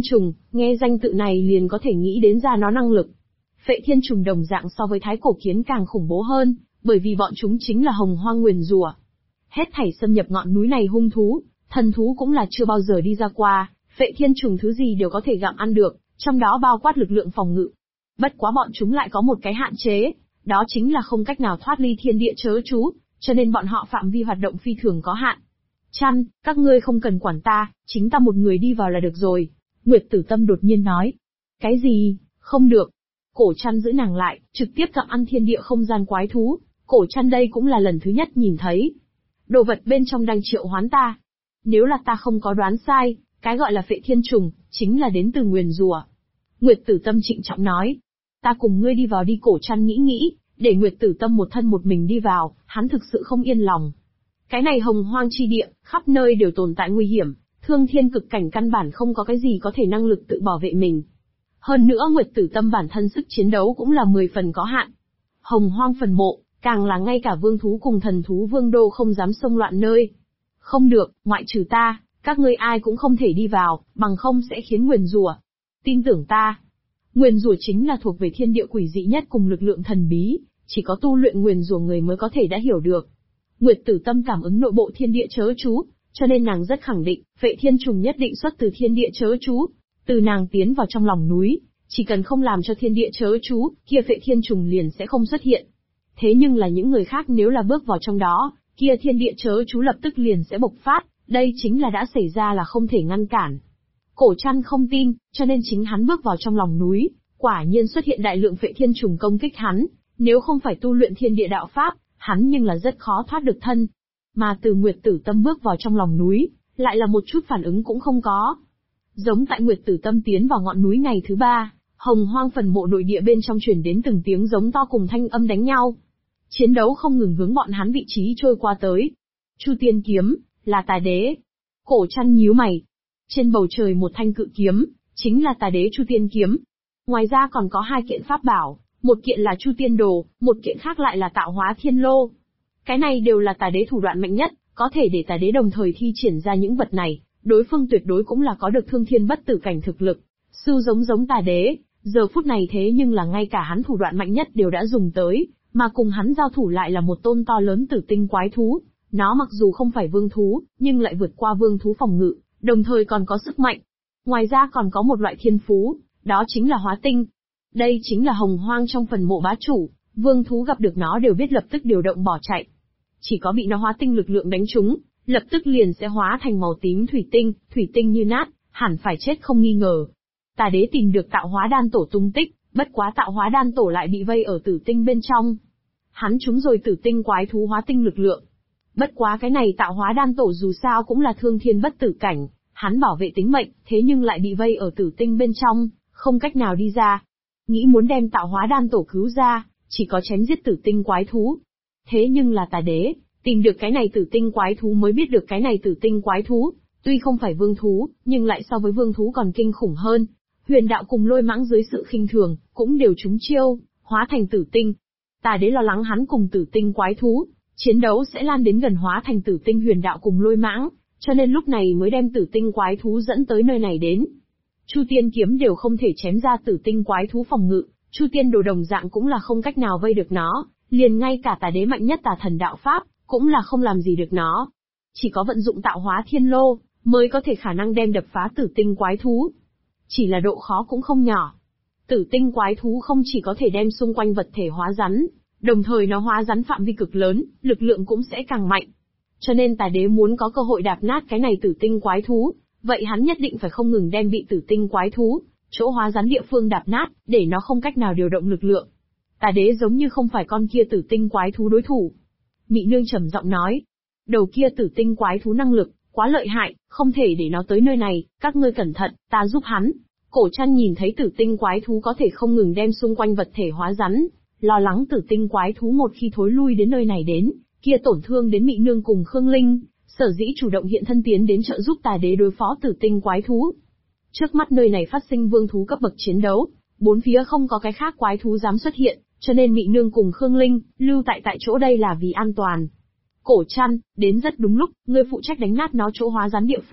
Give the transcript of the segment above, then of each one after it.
trùng, nghe danh tự này liền có thể nghĩ đến ra nó năng lực. Phệ thiên trùng đồng dạng so với thái cổ kiến càng khủng bố hơn, bởi vì bọn chúng chính là hồng hoang nguyền rủa. Hết thảy xâm nhập ngọn núi này hung thú, thần thú cũng là chưa bao giờ đi ra qua, phệ thiên trùng thứ gì đều có thể gặm ăn được, trong đó bao quát lực lượng phòng ngự. Bất quá bọn chúng lại có một cái hạn chế, đó chính là không cách nào thoát ly thiên địa chớ chú, cho nên bọn họ phạm vi hoạt động phi thường có hạn. Chăn, các ngươi không cần quản ta, chính ta một người đi vào là được rồi. Nguyệt Tử Tâm đột nhiên nói. Cái gì? Không được. Cổ Chăn giữ nàng lại, trực tiếp gặm ăn thiên địa không gian quái thú. Cổ Chăn đây cũng là lần thứ nhất nhìn thấy. Đồ vật bên trong đang triệu hoán ta. Nếu là ta không có đoán sai, cái gọi là phệ thiên trùng, chính là đến từ nguyền rủa. Nguyệt Tử Tâm trịnh trọng nói. Ta cùng ngươi đi vào đi. Cổ Chăn nghĩ, để Nguyệt Tử Tâm một thân một mình đi vào, hắn thực sự không yên lòng. Cái này hồng hoang chi địa, khắp nơi đều tồn tại nguy hiểm, thương thiên cực cảnh căn bản không có cái gì có thể năng lực tự bảo vệ mình. Hơn nữa Nguyệt Tử Tâm bản thân sức chiến đấu cũng là 10 phần có hạn. Hồng hoang phần mộ, càng là ngay cả vương thú cùng thần thú vương đô không dám xông loạn nơi. Không được, ngoại trừ ta, các ngươi ai cũng không thể đi vào, bằng không sẽ khiến nguyền rủa. Tin tưởng ta. Nguyền rủa chính là thuộc về thiên địa quỷ dị nhất cùng lực lượng thần bí, chỉ có tu luyện nguyền rủa người mới có thể đã hiểu được. Nguyệt Tử Tâm cảm ứng nội bộ thiên địa chớ chú, cho nên nàng rất khẳng định, phệ thiên trùng nhất định xuất từ thiên địa chớ chú. Từ nàng tiến vào trong lòng núi, chỉ cần không làm cho thiên địa chớ chú, kia phệ thiên trùng liền sẽ không xuất hiện. Thế nhưng là những người khác nếu là bước vào trong đó, kia thiên địa chớ chú lập tức liền sẽ bộc phát, đây chính là đã xảy ra là không thể ngăn cản. Cổ Chăn không tin, cho nên chính hắn bước vào trong lòng núi, quả nhiên xuất hiện đại lượng phệ thiên trùng công kích hắn, nếu không phải tu luyện thiên địa đạo pháp, hắn nhưng là rất khó thoát được thân. Mà từ Nguyệt Tử Tâm bước vào trong lòng núi, lại là một chút phản ứng cũng không có. Giống tại Nguyệt Tử Tâm tiến vào ngọn núi ngày thứ 3, hồng hoang phần mộ nội địa bên trong truyền đến từng tiếng giống to cùng thanh âm đánh nhau. Chiến đấu không ngừng hướng bọn hắn vị trí trôi qua tới. Chu Tiên kiếm, là Tà Đế. Cổ Chăn nhíu mày. Trên bầu trời một thanh cự kiếm, chính là Tà Đế Chu Tiên kiếm. Ngoài ra còn có 2 kiện pháp bảo, một kiện là Chu Tiên Đồ, một kiện khác lại là Tạo Hóa Thiên Lô. Cái này đều là Tà Đế thủ đoạn mạnh nhất, có thể để Tà Đế đồng thời thi triển ra những vật này, đối phương tuyệt đối cũng là có được thương thiên bất tử cảnh thực lực. Sư giống Tà Đế, giờ phút này thế nhưng là ngay cả hắn thủ đoạn mạnh nhất đều đã dùng tới, mà cùng hắn giao thủ lại là một tôn to lớn tử tinh quái thú. Nó mặc dù không phải vương thú, nhưng lại vượt qua vương thú phòng ngự, đồng thời còn có sức mạnh. Ngoài ra còn có một loại thiên phú, đó chính là hóa tinh. Đây chính là hồng hoang trong phần mộ bá chủ, vương thú gặp được nó đều biết lập tức điều động bỏ chạy. Chỉ có bị nó hóa tinh lực lượng đánh trúng, lập tức liền sẽ hóa thành màu tím thủy tinh như nát, hẳn phải chết không nghi ngờ. Tà Đế tìm được Tạo Hóa Đan Tổ tung tích, bất quá Tạo Hóa Đan Tổ lại bị vây ở tử tinh bên trong. Hắn trúng rồi tử tinh quái thú hóa tinh lực lượng. Bất quá cái này Tạo Hóa Đan Tổ dù sao cũng là thương thiên bất tử cảnh, hắn bảo vệ tính mệnh, thế nhưng lại bị vây ở tử tinh bên trong, không cách nào đi ra. Nghĩ muốn đem Tạo Hóa Đan Tổ cứu ra, chỉ có chém giết tử tinh quái thú. Thế nhưng là Tà Đế, tìm được cái này tử tinh quái thú mới biết được cái này tử tinh quái thú, tuy không phải vương thú, nhưng lại so với vương thú còn kinh khủng hơn. Huyền đạo cùng Lôi Mãng dưới sự khinh thường, cũng đều trúng chiêu, hóa thành tử tinh. Tà Đế lo lắng hắn cùng tử tinh quái thú, chiến đấu sẽ lan đến gần hóa thành tử tinh Huyền đạo cùng Lôi Mãng, cho nên lúc này mới đem tử tinh quái thú dẫn tới nơi này đến. Chu Tiên kiếm đều không thể chém ra tử tinh quái thú phòng ngự, Chu Tiên đồ đồng dạng cũng là không cách nào vây được nó, liền ngay cả Tà Đế mạnh nhất Tà thần đạo pháp, cũng là không làm gì được nó. Chỉ có vận dụng Tạo Hóa Thiên Lô, mới có thể khả năng đem đập phá tử tinh quái thú. Chỉ là độ khó cũng không nhỏ. Tử tinh quái thú không chỉ có thể đem xung quanh vật thể hóa rắn, đồng thời nó hóa rắn phạm vi cực lớn, lực lượng cũng sẽ càng mạnh. Cho nên Tà Đế muốn có cơ hội đạp nát cái này tử tinh quái thú, vậy hắn nhất định phải không ngừng đem bị tử tinh quái thú, chỗ hóa rắn địa phương đạp nát, để nó không cách nào điều động lực lượng. Tà Đế giống như không phải con kia tử tinh quái thú đối thủ. Mị Nương trầm giọng nói, đầu kia tử tinh quái thú năng lực, quá lợi hại, không thể để nó tới nơi này, các ngươi cẩn thận, ta giúp hắn. Cổ Chăn nhìn thấy tử tinh quái thú có thể không ngừng đem xung quanh vật thể hóa rắn, lo lắng tử tinh quái thú một khi thối lui đến nơi này đến, kia tổn thương đến Mị Nương cùng Khương Linh, sở dĩ chủ động hiện thân tiến đến trợ giúp Tà Đế đối phó tử tinh quái thú. Trước mắt nơi này phát sinh vương thú cấp bậc chiến đấu, bốn phía không có cái khác quái thú dám xuất hiện, cho nên Mị Nương cùng Khương Linh, lưu tại chỗ đây là vì an toàn. Cổ Chăn, đến rất đúng lúc, ngươi phụ trách đánh nát nó chỗ hóa rắn địa phương,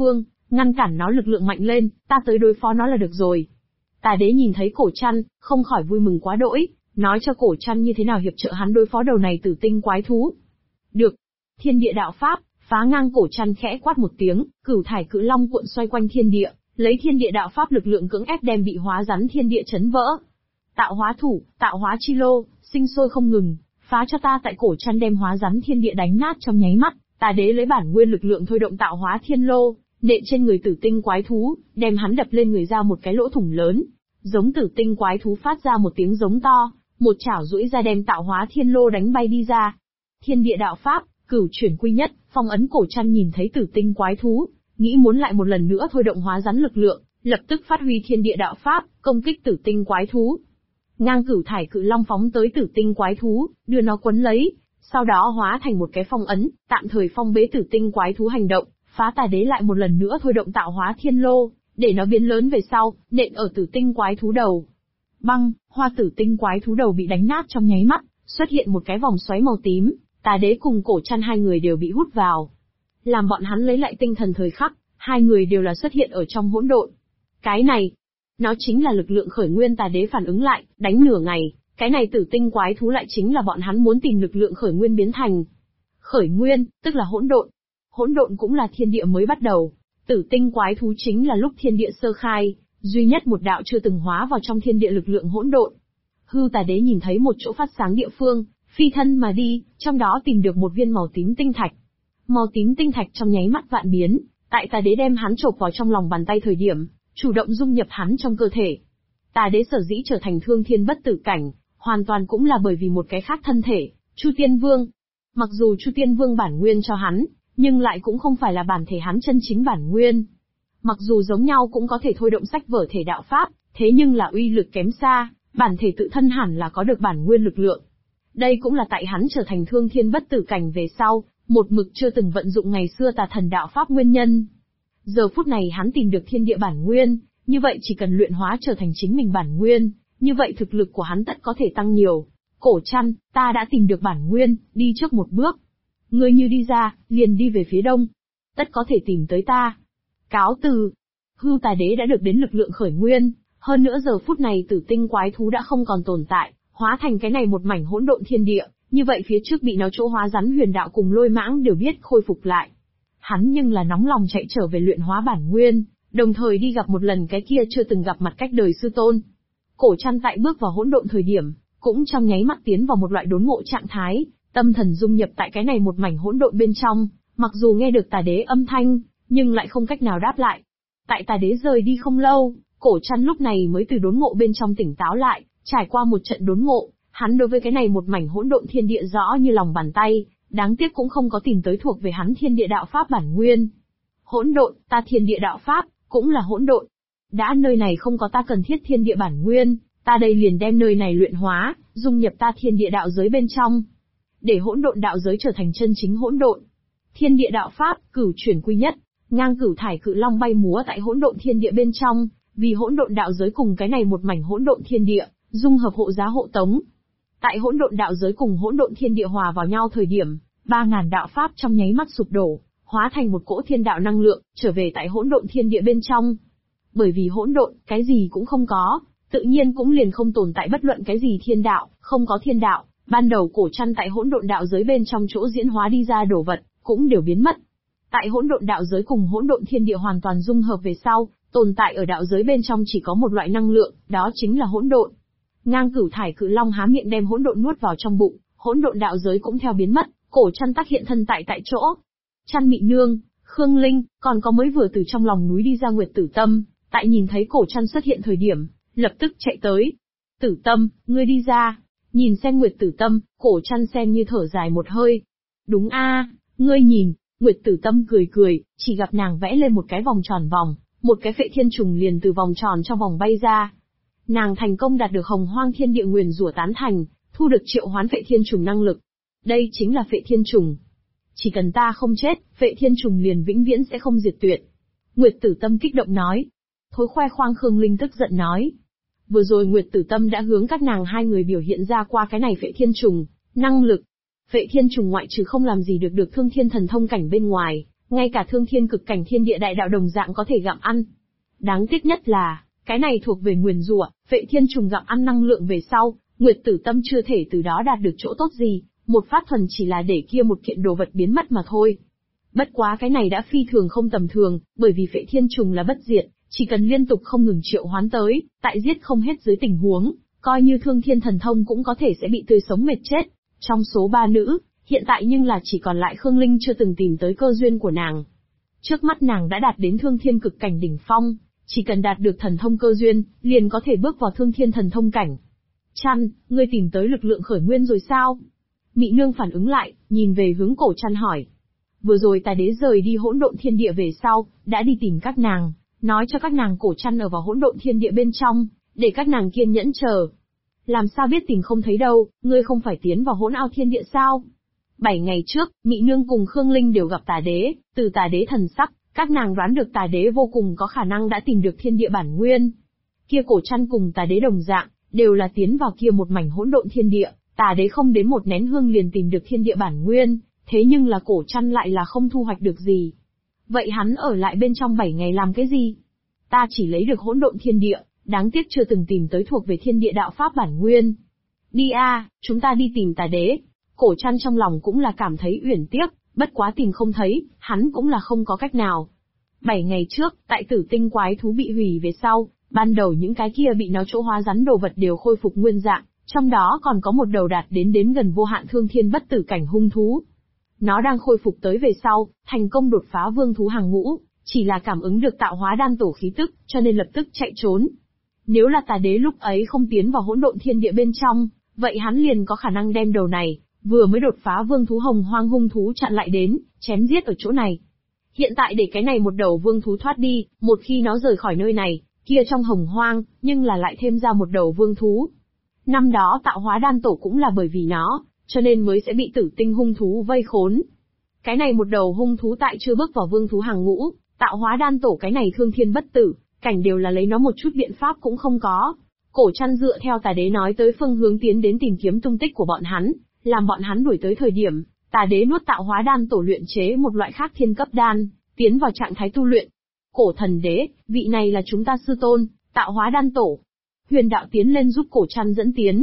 ngăn cản nó lực lượng mạnh lên, ta tới đối phó nó là được rồi. Tà đế nhìn thấy Cổ Trăn, không khỏi vui mừng quá đỗi, nói cho Cổ Trăn như thế nào hiệp trợ hắn đối phó đầu này tử tinh quái thú. Được. Thiên địa đạo pháp, phá ngang. Cổ Trăn khẽ quát một tiếng, cửu thải cự long cuộn xoay quanh thiên địa, lấy thiên địa đạo pháp lực lượng cưỡng ép đem bị hóa rắn thiên địa chấn vỡ. Tạo hóa thủ, tạo hóa chi lô, sinh sôi không ngừng, phá cho ta. Tại Cổ Trăn đem hóa rắn thiên địa đánh nát trong nháy mắt, Tà đế lấy bản nguyên lực lượng thôi động tạo hóa thiên lô, nện trên người tử tinh quái thú, đem hắn đập lên người ra một cái lỗ thủng lớn. Giống tử tinh quái thú phát ra một tiếng giống to, một chảo duỗi ra đem tạo hóa thiên lô đánh bay đi ra. Thiên địa đạo pháp, cửu chuyển quy nhất, phong ấn. Cổ Trăn nhìn thấy tử tinh quái thú, nghĩ muốn lại một lần nữa thôi động hóa rắn lực lượng, lập tức phát huy thiên địa đạo pháp, công kích tử tinh quái thú. Ngang cửu thải cự long phóng tới tử tinh quái thú, đưa nó quấn lấy, sau đó hóa thành một cái phong ấn, tạm thời phong bế tử tinh quái thú hành động. Phá Tà đế lại một lần nữa thôi động tạo hóa thiên lô, để nó biến lớn về sau, nện ở tử tinh quái thú đầu. Băng, hoa tử tinh quái thú đầu bị đánh nát trong nháy mắt, xuất hiện một cái vòng xoáy màu tím, Tà đế cùng Cổ Trăn hai người đều bị hút vào. Làm bọn hắn lấy lại tinh thần thời khắc, hai người đều là xuất hiện ở trong hỗn độn. Cái này, nó chính là lực lượng khởi nguyên. Tà đế phản ứng lại, đánh nửa ngày, cái này tử tinh quái thú lại chính là bọn hắn muốn tìm lực lượng khởi nguyên biến thành. Khởi nguyên, tức là hỗn độn. Hỗn độn cũng là thiên địa mới bắt đầu. Tử tinh quái thú chính là lúc thiên địa sơ khai, duy nhất một đạo chưa từng hóa vào trong thiên địa lực lượng hỗn độn. Hư Tà đế nhìn thấy một chỗ phát sáng địa phương, phi thân mà đi, trong đó tìm được một viên màu tím tinh thạch. Màu tím tinh thạch trong nháy mắt vạn biến, tại Tà đế đem hắn chộp vào trong lòng bàn tay thời điểm, chủ động dung nhập hắn trong cơ thể. Tà đế sở dĩ trở thành thương thiên bất tử cảnh, hoàn toàn cũng là bởi vì một cái khác thân thể, Chu Tiên Vương. Mặc dù Chu Tiên Vương bản nguyên cho hắn, nhưng lại cũng không phải là bản thể hắn chân chính bản nguyên. Mặc dù giống nhau cũng có thể thôi động sách vở thể đạo pháp, thế nhưng là uy lực kém xa, bản thể tự thân hẳn là có được bản nguyên lực lượng. Đây cũng là tại hắn trở thành thương thiên bất tử cảnh về sau, một mực chưa từng vận dụng ngày xưa Tà thần đạo pháp nguyên nhân. Giờ phút này hắn tìm được thiên địa bản nguyên, như vậy chỉ cần luyện hóa trở thành chính mình bản nguyên, như vậy thực lực của hắn tất có thể tăng nhiều. Cổ Trăn, ta đã tìm được bản nguyên, đi trước một bước. Ngươi như đi ra, liền đi về phía đông. Tất có thể tìm tới ta. Cáo từ. Hư Tà đế đã được đến lực lượng khởi nguyên, hơn nữa giờ phút này tử tinh quái thú đã không còn tồn tại, hóa thành cái này một mảnh hỗn độn thiên địa, như vậy phía trước bị nó chỗ hóa rắn huyền đạo cùng lôi mãng đều biết khôi phục lại. Hắn nhưng là nóng lòng chạy trở về luyện hóa bản nguyên, đồng thời đi gặp một lần cái kia chưa từng gặp mặt cách đời sư tôn. Cổ Trăn tại bước vào hỗn độn thời điểm, cũng trong nháy mắt tiến vào một loại đốn ngộ trạng thái, tâm thần dung nhập tại cái này một mảnh hỗn độn bên trong, mặc dù nghe được Tà đế âm thanh, nhưng lại không cách nào đáp lại. Tại Tà đế rời đi không lâu, Cổ Trăn lúc này mới từ đốn ngộ bên trong tỉnh táo lại, trải qua một trận đốn ngộ, hắn đối với cái này một mảnh hỗn độn thiên địa rõ như lòng bàn tay, đáng tiếc cũng không có tìm tới thuộc về hắn thiên địa đạo pháp bản nguyên. Hỗn độn, ta thiên địa đạo pháp, cũng là hỗn độn. Đã nơi này không có ta cần thiết thiên địa bản nguyên, ta đây liền đem nơi này luyện hóa, dung nhập ta thiên địa đạo giới bên trong, để hỗn độn đạo giới trở thành chân chính hỗn độn. Thiên địa đạo pháp, cửu chuyển quy nhất, ngang cửu thải cự long bay múa tại hỗn độn thiên địa bên trong, vì hỗn độn đạo giới cùng cái này một mảnh hỗn độn thiên địa, dung hợp hộ giá hộ tống. Tại hỗn độn đạo giới cùng hỗn độn thiên địa hòa vào nhau thời điểm, 3000 đạo pháp trong nháy mắt sụp đổ, hóa thành một cỗ thiên đạo năng lượng, trở về tại hỗn độn thiên địa bên trong. Bởi vì hỗn độn, cái gì cũng không có, tự nhiên cũng liền không tồn tại bất luận cái gì thiên đạo, không có thiên đạo, ban đầu Cổ Trăn tại hỗn độn đạo giới bên trong chỗ diễn hóa đi ra đồ vật, cũng đều biến mất. Tại hỗn độn đạo giới cùng hỗn độn thiên địa hoàn toàn dung hợp về sau, tồn tại ở đạo giới bên trong chỉ có một loại năng lượng, đó chính là hỗn độn. Ngang cửu thải cự long há miệng đem hỗn độn nuốt vào trong bụng, hỗn độn đạo giới cũng theo biến mất, Cổ Trăn tác hiện thân tại chỗ. Trăn Mị Nương, Khương Linh, còn có mới vừa từ trong lòng núi đi ra Nguyệt Tử Tâm, tại nhìn thấy Cổ Trăn xuất hiện thời điểm, lập tức chạy tới. Tử Tâm, ngươi đi ra. Nhìn xem Nguyệt Tử Tâm, Cổ Trăn xem như thở dài một hơi. Đúng a, ngươi nhìn. Nguyệt Tử Tâm cười cười, chỉ gặp nàng vẽ lên một cái vòng tròn vòng, một cái phệ thiên trùng liền từ vòng tròn trong vòng bay ra. Nàng thành công đạt được Hồng Hoang Thiên Địa nguyền rủa tán thành, thu được triệu hoán phệ thiên trùng năng lực. Đây chính là phệ thiên trùng. Chỉ cần ta không chết, phệ thiên trùng liền vĩnh viễn sẽ không diệt tuyệt. Nguyệt Tử Tâm kích động nói. Thối khoe khoang Khương Linh tức giận nói. Vừa rồi Nguyệt Tử Tâm đã hướng các nàng hai người biểu hiện ra qua cái này phệ thiên trùng, năng lực. Phệ thiên trùng ngoại trừ không làm gì được thương thiên thần thông cảnh bên ngoài, Ngay cả thương thiên cực cảnh thiên địa đại đạo đồng dạng có thể gặm ăn. Đáng tiếc nhất là, cái này thuộc về nguyền rủa, Vệ Thiên Trùng gặm ăn năng lượng về sau, Nguyệt Tử Tâm chưa thể từ đó đạt được chỗ tốt gì, một phát thuần chỉ là để kia một kiện đồ vật biến mất mà thôi. Bất quá cái này đã phi thường không tầm thường, bởi vì Vệ Thiên Trùng là bất diệt, chỉ cần liên tục không ngừng triệu hoán tới, tại giết không hết dưới tình huống, coi như thương thiên thần thông cũng có thể sẽ bị tươi sống mệt chết. Trong số 3 nữ, hiện tại nhưng là chỉ còn lại Khương Linh chưa từng tìm tới cơ duyên của nàng. Trước mắt nàng đã đạt đến thương thiên cực cảnh đỉnh phong, chỉ cần đạt được thần thông cơ duyên, liền có thể bước vào thương thiên thần thông cảnh. Chăn, ngươi tìm tới lực lượng khởi nguyên rồi sao? Mị nương phản ứng lại, nhìn về hướng Cổ Chăn hỏi. Vừa rồi Tà Đế rời đi hỗn độn thiên địa về sau, đã đi tìm các nàng, nói cho các nàng Cổ Chăn ở vào hỗn độn thiên địa bên trong, để các nàng kiên nhẫn chờ. Làm sao biết tìm không thấy đâu, ngươi không phải tiến vào hỗn ao thiên địa sao? 7 ngày trước, Mị nương cùng Khương Linh đều gặp Tà Đế, từ Tà Đế thần sắc, các nàng đoán được Tà Đế vô cùng có khả năng đã tìm được thiên địa bản nguyên. Kia Cổ Chăn cùng Tà Đế đồng dạng, đều là tiến vào kia một mảnh hỗn độn thiên địa, Tà Đế không đến một nén hương liền tìm được thiên địa bản nguyên, thế nhưng là Cổ Chăn lại là không thu hoạch được gì. Vậy hắn ở lại bên trong 7 ngày làm cái gì? Ta chỉ lấy được hỗn độn thiên địa, đáng tiếc chưa từng tìm tới thuộc về thiên địa đạo pháp bản nguyên. Đi a, chúng ta đi tìm Tà Đế. Cổ Chăn trong lòng cũng là cảm thấy uyển tiếc, bất quá tìm không thấy, hắn cũng là không có cách nào. 7 ngày trước, tại Tử Tinh quái thú bị hủy về sau, ban đầu những cái kia bị nó chỗ hóa rắn đồ vật đều khôi phục nguyên dạng, trong đó còn có một đầu đạt đến gần vô hạn thương thiên bất tử cảnh hung thú. Nó đang khôi phục tới về sau, thành công đột phá vương thú hàng ngũ, chỉ là cảm ứng được tạo hóa đan tổ khí tức, cho nên lập tức chạy trốn. Nếu là Tà Đế lúc ấy không tiến vào hỗn độn thiên địa bên trong, vậy hắn liền có khả năng đem đầu này, vừa mới đột phá vương thú hồng hoang hung thú chặn lại đến, chém giết ở chỗ này. Hiện tại để cái này một đầu vương thú thoát đi, một khi nó rời khỏi nơi này, kia trong hồng hoang, nhưng là lại thêm ra một đầu vương thú. Năm đó tạo hóa đan tổ cũng là bởi vì nó, cho nên mới sẽ bị Tử Tinh hung thú vây khốn. Cái này một đầu hung thú tại chưa bước vào vương thú hàng ngũ, tạo hóa đan tổ cái này thương thiên bất tử, cảnh đều là lấy nó một chút biện pháp cũng không có. Cổ Chăn dựa theo Tà Đế nói tới phương hướng tiến đến tìm kiếm tung tích của bọn hắn, làm bọn hắn đuổi tới thời điểm, Tà Đế nuốt tạo hóa đan tổ luyện chế một loại khác thiên cấp đan, tiến vào trạng thái tu luyện. Cổ Thần Đế, vị này là chúng ta sư tôn, tạo hóa đan tổ. Huyền Đạo tiến lên giúp Cổ Chăn dẫn tiến.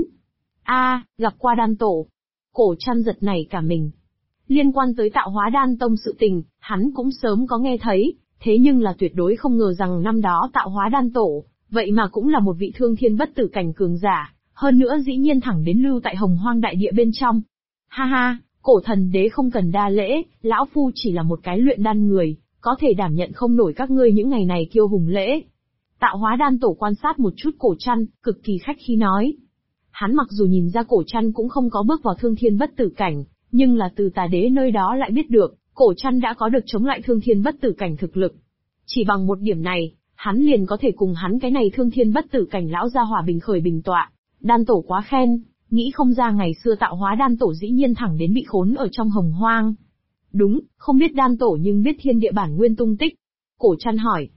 Gặp qua đan tổ. Cổ Chăn giật nảy cả mình. Liên quan tới tạo hóa đan tông sự tình, hắn cũng sớm có nghe thấy, thế nhưng là tuyệt đối không ngờ rằng năm đó tạo hóa đan tổ, vậy mà cũng là một vị thương thiên bất tử cảnh cường giả, hơn nữa dĩ nhiên thẳng đến lưu tại hồng hoang đại địa bên trong. Ha ha, Cổ Thần Đế không cần đa lễ, lão phu chỉ là một cái luyện đan người, có thể đảm nhận không nổi các ngươi những ngày này kiêu hùng lễ. Tạo hóa đan tổ quan sát một chút Cổ Chăn, cực kỳ khách khí nói. Hắn mặc dù nhìn ra Cổ Chăn cũng không có bước vào thương thiên bất tử cảnh, nhưng là từ Tà Đế nơi đó lại biết được, Cổ Chăn đã có được chống lại thương thiên bất tử cảnh thực lực. Chỉ bằng một điểm này, hắn liền có thể cùng hắn cái này thương thiên bất tử cảnh lão gia hỏa bình khởi bình tọa. Đan tổ quá khen, nghĩ không ra ngày xưa tạo hóa đan tổ dĩ nhiên thẳng đến bị khốn ở trong hồng hoang. Đúng, không biết đan tổ nhưng biết thiên địa bản nguyên tung tích. Cổ Chăn hỏi.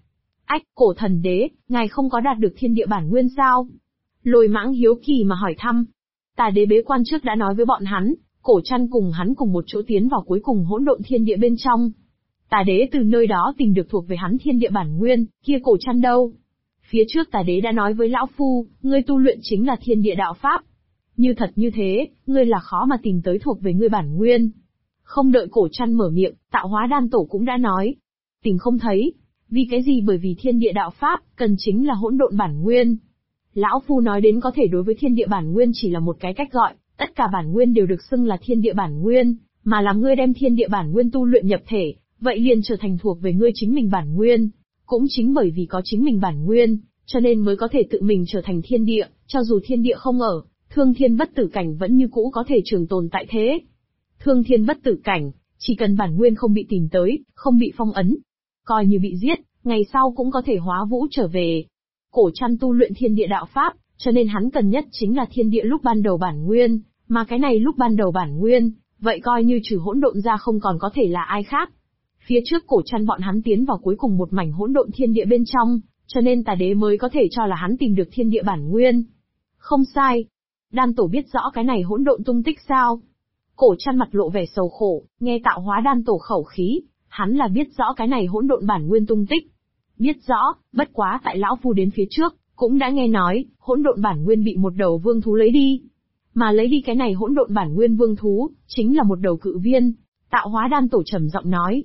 Cổ Thần Đế, ngài không có đạt được thiên địa bản nguyên sao? Lôi Mãng hiếu kỳ mà hỏi thăm. Tà Đế bế quan trước đã nói với bọn hắn, Cổ Chăn cùng hắn cùng một chỗ tiến vào cuối cùng hỗn độn thiên địa bên trong. Tà Đế từ nơi đó tìm được thuộc về hắn thiên địa bản nguyên, kia Cổ Chăn đâu? Phía trước Tà Đế đã nói với lão phu, ngươi tu luyện chính là thiên địa đạo pháp. Như thật như thế, ngươi là khó mà tìm tới thuộc về ngươi bản nguyên. Không đợi Cổ Chăn mở miệng, tạo hóa đan tổ cũng đã nói. Tìm không thấy. Vì cái gì? Bởi vì thiên địa đạo pháp, cần chính là hỗn độn bản nguyên. Lão phu nói đến có thể đối với thiên địa bản nguyên chỉ là một cái cách gọi, tất cả bản nguyên đều được xưng là thiên địa bản nguyên, mà làm ngươi đem thiên địa bản nguyên tu luyện nhập thể, vậy liền trở thành thuộc về ngươi chính mình bản nguyên. Cũng chính bởi vì có chính mình bản nguyên, cho nên mới có thể tự mình trở thành thiên địa, cho dù thiên địa không ở, thương thiên bất tử cảnh vẫn như cũ có thể trường tồn tại thế. Thương thiên bất tử cảnh, chỉ cần bản nguyên không bị tìm tới, không bị phong ấn, coi như bị giết, ngày sau cũng có thể hóa vũ trở về. Cổ Chăn tu luyện thiên địa đạo pháp, cho nên hắn cần nhất chính là thiên địa lúc ban đầu bản nguyên, mà cái này lúc ban đầu bản nguyên, vậy coi như trừ hỗn độn ra không còn có thể là ai khác. Phía trước Cổ Chăn bọn hắn tiến vào cuối cùng một mảnh hỗn độn thiên địa bên trong, cho nên Tà Đế mới có thể cho là hắn tìm được thiên địa bản nguyên. Không sai. Đan tổ biết rõ cái này hỗn độn tung tích sao? Cổ Chăn mặt lộ vẻ sầu khổ, nghe tạo hóa đan tổ khẩu khí, Hắn là biết rõ cái này hỗn độn bản nguyên tung tích. Biết rõ, bất quá tại lão phu đến phía trước, cũng đã nghe nói, hỗn độn bản nguyên bị một đầu vương thú lấy đi. Mà lấy đi cái này hỗn độn bản nguyên vương thú, chính là một đầu cự viên. Tạo hóa đan tổ trầm giọng nói.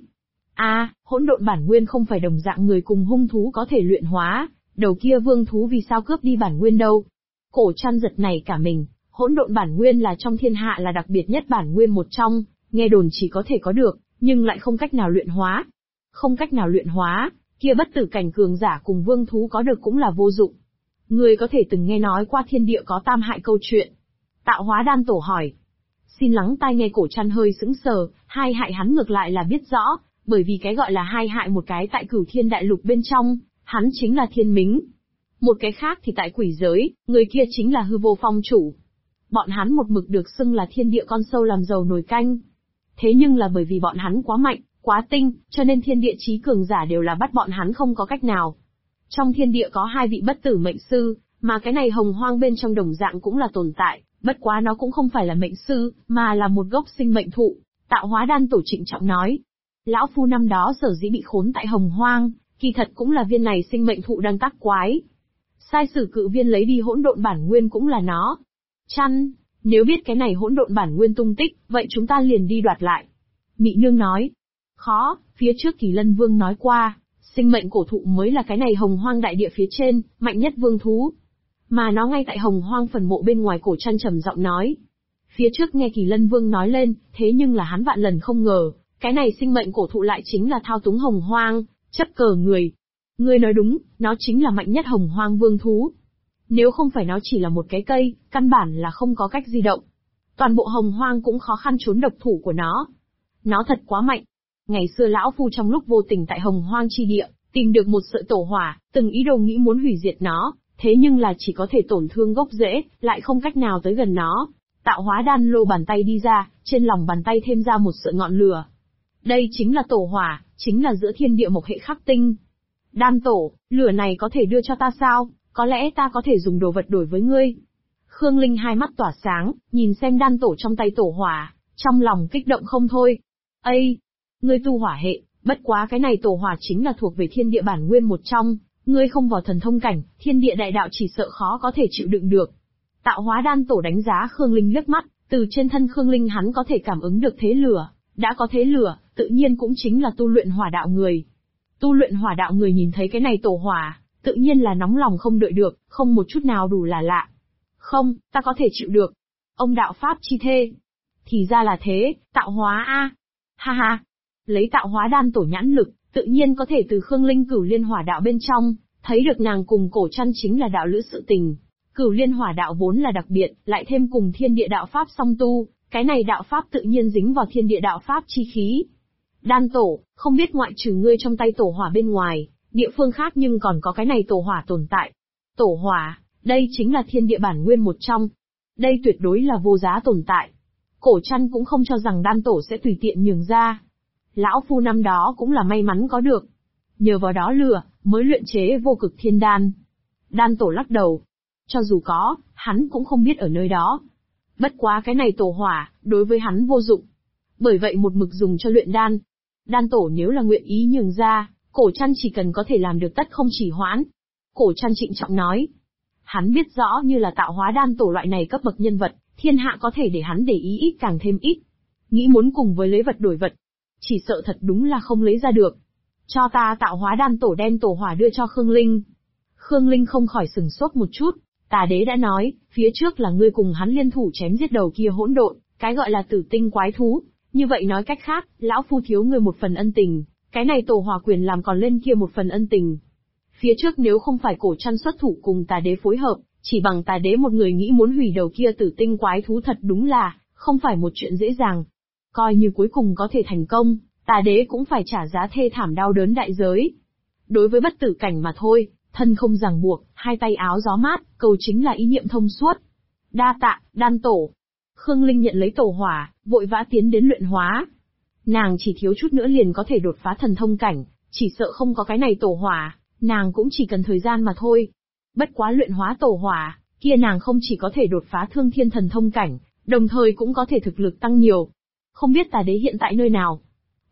Hỗn độn bản nguyên không phải đồng dạng người cùng hung thú có thể luyện hóa, đầu kia vương thú vì sao cướp đi bản nguyên đâu? Cổ Trăn giật này cả mình, hỗn độn bản nguyên là trong thiên hạ là đặc biệt nhất bản nguyên một trong, nghe đồn chỉ có thể có được, nhưng lại không cách nào luyện hóa. Không cách nào luyện hóa, kia bất tử cảnh cường giả cùng vương thú có được cũng là vô dụng. Người có thể từng nghe nói qua thiên địa có tam hại câu chuyện. Tạo hóa đan tổ hỏi. Xin lắng tai nghe. Cổ Trăn hơi sững sờ, hai hại hắn ngược lại là biết rõ, bởi vì cái gọi là hai hại, một cái tại Cửu Thiên Đại Lục bên trong, hắn chính là Thiên Mính. Một cái khác thì tại quỷ giới, người kia chính là Hư Vô Phong chủ. Bọn hắn một mực được xưng là thiên địa con sâu làm dầu nồi canh. Thế nhưng là bởi vì bọn hắn quá mạnh, quá tinh, cho nên thiên địa chí cường giả đều là bắt bọn hắn không có cách nào. Trong thiên địa có hai vị bất tử mệnh sư, mà cái này hồng hoang bên trong đồng dạng cũng là tồn tại, bất quá nó cũng không phải là mệnh sư, mà là một gốc sinh mệnh thụ. Tạo hóa đan tổ trịnh trọng nói. Lão phu năm đó sở dĩ bị khốn tại hồng hoang, kỳ thật cũng là viên này sinh mệnh thụ đang tác quái. Sai sử cự viên lấy đi hỗn độn bản nguyên cũng là nó. Chăn, nếu biết cái này hỗn độn bản nguyên tung tích, vậy chúng ta liền đi đoạt lại. Mị Nương nói. Khó, phía trước Kỳ Lân Vương nói qua, sinh mệnh cổ thụ mới là cái này hồng hoang đại địa phía trên, mạnh nhất vương thú. Mà nó ngay tại hồng hoang phần mộ bên ngoài. Cổ Trăn trầm giọng nói. Phía trước nghe Kỳ Lân Vương nói lên, thế nhưng là hắn vạn lần không ngờ, cái này sinh mệnh cổ thụ lại chính là thao túng hồng hoang, chấp cờ người. Ngươi nói đúng, nó chính là mạnh nhất hồng hoang vương thú. Nếu không phải nó chỉ là một cái cây, căn bản là không có cách di động. Toàn bộ hồng hoang cũng khó khăn trốn độc thủ của nó. Nó thật quá mạnh. Ngày xưa lão phu trong lúc vô tình tại hồng hoang chi địa, tìm được một sợi tổ hỏa, từng ý đồ nghĩ muốn hủy diệt nó, thế nhưng là chỉ có thể tổn thương gốc rễ, lại không cách nào tới gần nó. Tạo hóa đan lô bàn tay đi ra, trên lòng bàn tay thêm ra một sợi ngọn lửa. Đây chính là tổ hỏa, chính là giữa thiên địa mộc hệ khắc tinh. Đan tổ, lửa này có thể đưa cho ta sao? Có lẽ ta có thể dùng đồ vật đổi với ngươi. Khương Linh hai mắt tỏa sáng, nhìn xem đan tổ trong tay tổ hỏa, trong lòng kích động không thôi. Ây! Ngươi tu hỏa hệ, bất quá cái này tổ hỏa chính là thuộc về thiên địa bản nguyên một trong, ngươi không vào thần thông cảnh, thiên địa đại đạo chỉ sợ khó có thể chịu đựng được. Tạo hóa đan tổ đánh giá Khương Linh liếc mắt, từ trên thân Khương Linh hắn có thể cảm ứng được thế lửa, đã có thế lửa, tự nhiên cũng chính là tu luyện hỏa đạo người. Tu luyện hỏa đạo người nhìn thấy cái này tổ hỏa, tự nhiên là nóng lòng không đợi được, không một chút nào đủ là lạ. Không, ta có thể chịu được. Ông đạo pháp chi thê. Thì ra là thế, tạo hóa a. Ha ha. Lấy tạo hóa đan tổ nhãn lực, tự nhiên có thể từ Khương Linh Cửu Liên hỏa đạo bên trong, thấy được nàng cùng Cổ Trăn chính là đạo lữ sự tình. Cửu Liên hỏa đạo vốn là đặc biệt, lại thêm cùng thiên địa đạo pháp song tu, cái này đạo pháp tự nhiên dính vào thiên địa đạo pháp chi khí. Đan tổ, không biết ngoại trừ ngươi trong tay tổ hỏa bên ngoài, địa phương khác nhưng còn có cái này tổ hỏa tồn tại. Tổ hỏa, đây chính là thiên địa bản nguyên một trong. Đây tuyệt đối là vô giá tồn tại. Cổ Trăn cũng không cho rằng đan tổ sẽ tùy tiện nhường ra. Lão phu năm đó cũng là may mắn có được. Nhờ vào đó lửa, mới luyện chế vô cực thiên đan. Đan tổ lắc đầu. Cho dù có, hắn cũng không biết ở nơi đó. Bất quá cái này tổ hỏa, đối với hắn vô dụng. Bởi vậy một mực dùng cho luyện đan. Đan tổ nếu là nguyện ý nhường ra, Cổ Trăn chỉ cần có thể làm được tất không chỉ hoãn. Cổ Trăn trịnh trọng nói. Hắn biết rõ như là tạo hóa đan tổ loại này cấp bậc nhân vật, thiên hạ có thể để hắn để ý ít càng thêm ít. Nghĩ muốn cùng với lấy vật đổi vật, chỉ sợ thật đúng là không lấy ra được. Cho ta tạo hóa đan tổ đem tổ hỏa đưa cho Khương Linh. Khương Linh không khỏi sừng sốt một chút, Tà Đế đã nói, phía trước là ngươi cùng hắn liên thủ chém giết đầu kia hỗn độn, cái gọi là tử tinh quái thú. Như vậy nói cách khác, lão phu thiếu ngươi một phần ân tình, cái này tổ hỏa quyền làm còn lên kia một phần ân tình. Phía trước nếu không phải Cổ Trăn xuất thủ cùng Tà Đế phối hợp, chỉ bằng Tà Đế một người nghĩ muốn hủy đầu kia tử tinh quái thú thật đúng là, không phải một chuyện dễ dàng. Coi như cuối cùng có thể thành công, Tà Đế cũng phải trả giá thê thảm đau đớn đại giới. Đối với bất tử cảnh mà thôi, thân không ràng buộc, hai tay áo gió mát, cầu chính là ý niệm thông suốt. Đa tạ, đan tổ. Khương Linh nhận lấy tổ hỏa, vội vã tiến đến luyện hóa. Nàng chỉ thiếu chút nữa liền có thể đột phá thần thông cảnh, chỉ sợ không có cái này tổ hỏa, nàng cũng chỉ cần thời gian mà thôi. Bất quá luyện hóa tổ hỏa, kia nàng không chỉ có thể đột phá thương thiên thần thông cảnh, đồng thời cũng có thể thực lực tăng nhiều. Không biết Tà Đế hiện tại nơi nào?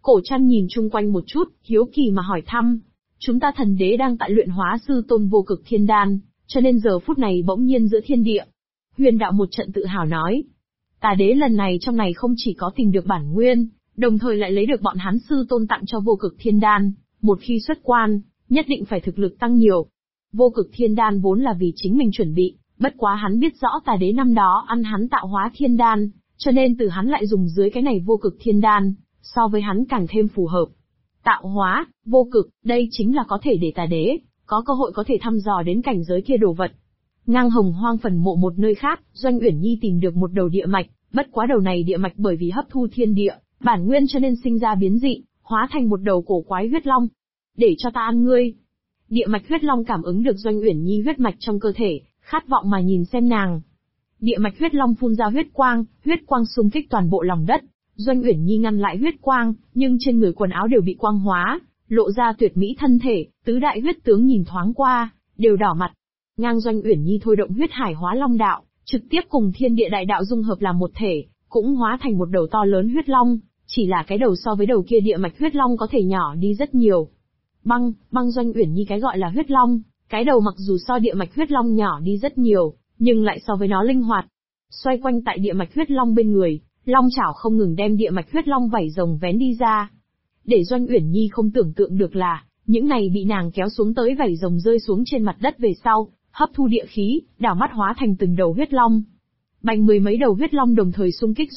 Cổ Trăn nhìn chung quanh một chút, hiếu kỳ mà hỏi thăm. Chúng ta thần đế đang tại luyện hóa sư tôn vô cực thiên đan, cho nên giờ phút này bỗng nhiên giữa thiên địa. Huyền đạo một trận tự hào nói. Tà đế lần này trong này không chỉ có tìm được bản nguyên, đồng thời lại lấy được bọn hắn sư tôn tặng cho vô cực thiên đan, một khi xuất quan, nhất định phải thực lực tăng nhiều. Vô cực thiên đan vốn là vì chính mình chuẩn bị, bất quá hắn biết rõ tà đế năm đó ăn hắn tạo hóa thiên đan, cho nên từ hắn lại dùng dưới cái này vô cực thiên đan, so với hắn càng thêm phù hợp. Tạo hóa, vô cực, đây chính là có thể để tà đế có cơ hội có thể thăm dò đến cảnh giới kia đồ vật. Ngang Hồng Hoang phần mộ một nơi khác, Doanh Uyển Nhi tìm được một đầu địa mạch, bất quá đầu này địa mạch bởi vì hấp thu thiên địa, bản nguyên cho nên sinh ra biến dị, hóa thành một đầu cổ quái huyết long. Để cho ta ăn ngươi. Địa mạch huyết long cảm ứng được Doanh Uyển Nhi huyết mạch trong cơ thể, khát vọng mà nhìn xem nàng. Địa mạch huyết long phun ra huyết quang xung kích toàn bộ lòng đất. Doanh Uyển Nhi ngăn lại huyết quang, nhưng trên người quần áo đều bị quang hóa, lộ ra tuyệt mỹ thân thể, tứ đại huyết tướng nhìn thoáng qua, đều đỏ mặt. Ngang Doanh Uyển Nhi thôi động huyết hải hóa long đạo, trực tiếp cùng thiên địa đại đạo dung hợp làm một thể, cũng hóa thành một đầu to lớn huyết long, chỉ là cái đầu so với đầu kia địa mạch huyết long có thể nhỏ đi rất nhiều. Băng Doanh Uyển Nhi cái gọi là huyết long, cái đầu mặc dù so địa mạch huyết long nhỏ đi rất nhiều, nhưng lại so với nó linh hoạt. Xoay quanh tại địa mạch huyết long bên người, long chảo không ngừng đem địa mạch huyết long vảy rồng vén đi ra. Để Doanh Uyển Nhi không tưởng tượng được là, những này bị nàng kéo xuống tới vảy rồng rơi xuống trên mặt đất về sau, hấp thu địa khí, đảo mắt hóa thành từng đầu huyết long. Bành mười mấy đầu huyết long đồng thời xung kích